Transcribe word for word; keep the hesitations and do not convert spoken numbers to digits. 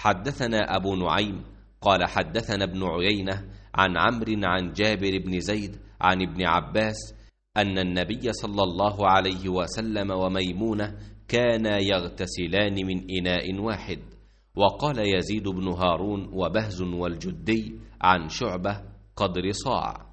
حدثنا أبو نعيم قال حدثنا ابن عيينة عن عمرو عن جابر بن زيد عن ابن عباس أن النبي صلى الله عليه وسلم وميمونة كانا يغتسلان من إناء واحد. وقال يزيد بن هارون وبهز والجدي عن شعبة قدر صاع.